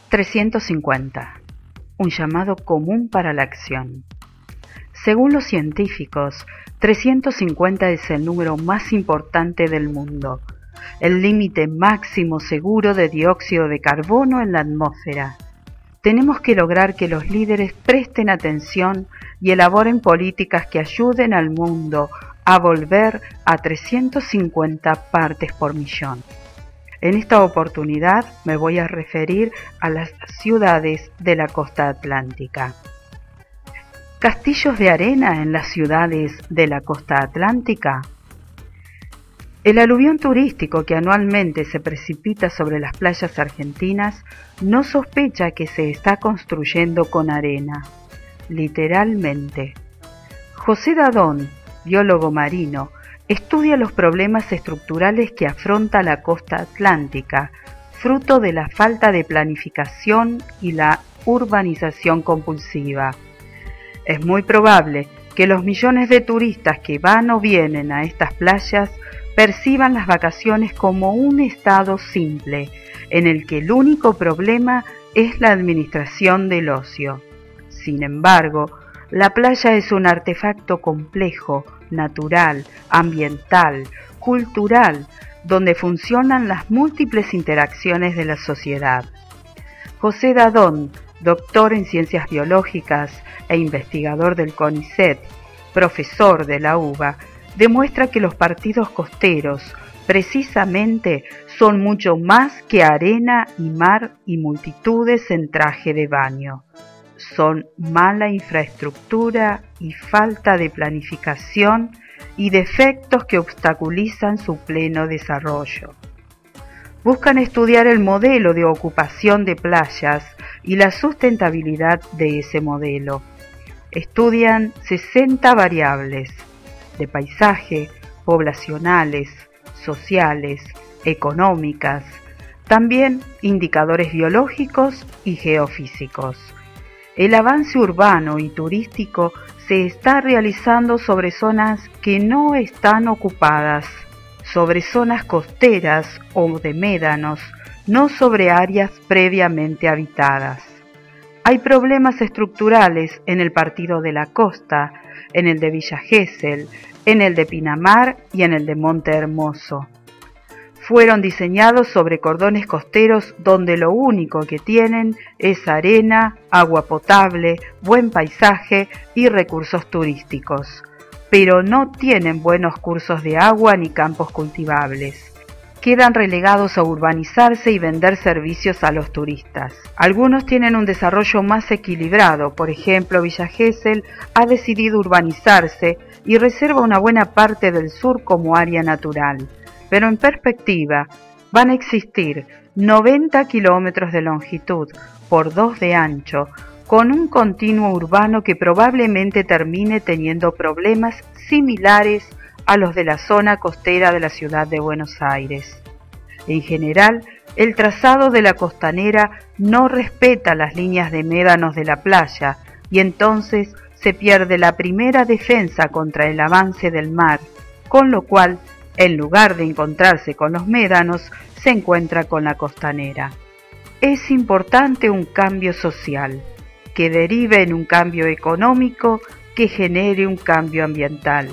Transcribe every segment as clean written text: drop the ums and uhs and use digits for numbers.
350. Un llamado común para la acción. Según los científicos, 350 es el número más importante del mundo, el límite máximo seguro de dióxido de carbono en la atmósfera. Tenemos que lograr que los líderes presten atención y elaboren políticas que ayuden al mundo a volver a 350 partes por millón. En esta oportunidad me voy a referir a las ciudades de la costa atlántica. ¿Castillos de arena en las ciudades de la costa atlántica? El aluvión turístico que anualmente se precipita sobre las playas argentinas no sospecha que se está construyendo con arena, literalmente. José Dadón, biólogo marino, estudia los problemas estructurales que afronta la costa atlántica, fruto de la falta de planificación y la urbanización compulsiva. Es muy probable que los millones de turistas que van o vienen a estas playas perciban las vacaciones como un estado simple, en el que el único problema es la administración del ocio. Sin embargo, la playa es un artefacto complejo, natural, ambiental, cultural, donde funcionan las múltiples interacciones de la sociedad. José Dadón, doctor en ciencias biológicas e investigador del CONICET, profesor de la UBA, demuestra que los partidos costeros, precisamente, son mucho más que arena y mar y multitudes en traje de baño. Son mala infraestructura y falta de planificación y defectos que obstaculizan su pleno desarrollo. Buscan estudiar el modelo de ocupación de playas y la sustentabilidad de ese modelo. Estudian 60 variables de paisaje, poblacionales, sociales, económicas, también indicadores biológicos y geofísicos. El avance urbano y turístico se está realizando sobre zonas que no están ocupadas, sobre zonas costeras o de médanos, no sobre áreas previamente habitadas. Hay problemas estructurales en el partido de la costa, en el de Villa Gesell, en el de Pinamar y en el de Monte Hermoso. Fueron diseñados sobre cordones costeros donde lo único que tienen es arena, agua potable, buen paisaje y recursos turísticos, pero no tienen buenos cursos de agua ni campos cultivables. Quedan relegados a urbanizarse y vender servicios a los turistas. Algunos tienen un desarrollo más equilibrado, por ejemplo, Villa Gesell ha decidido urbanizarse y reserva una buena parte del sur como área natural. Pero en perspectiva van a existir 90 kilómetros de longitud por 2 de ancho, con un continuo urbano que probablemente termine teniendo problemas similares a los de la zona costera de la ciudad de Buenos Aires. En general, el trazado de la costanera no respeta las líneas de médanos de la playa y entonces se pierde la primera defensa contra el avance del mar, con lo cual, en lugar de encontrarse con los médanos, se encuentra con la costanera. Es importante un cambio social, que derive en un cambio económico, que genere un cambio ambiental.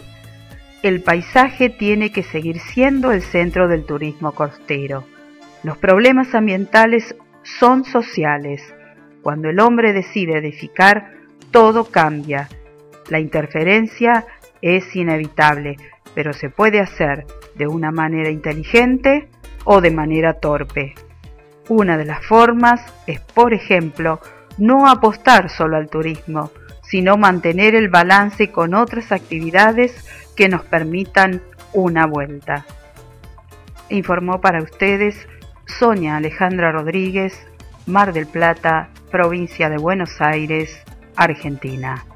El paisaje tiene que seguir siendo el centro del turismo costero. Los problemas ambientales son sociales. Cuando el hombre decide edificar, todo cambia. La interferencia es inevitable, pero se puede hacer de una manera inteligente o de manera torpe. Una de las formas es, por ejemplo, no apostar solo al turismo, sino mantener el balance con otras actividades que nos permitan una vuelta. Informó para ustedes Sonia Alejandra Rodríguez, Mar del Plata, provincia de Buenos Aires, Argentina.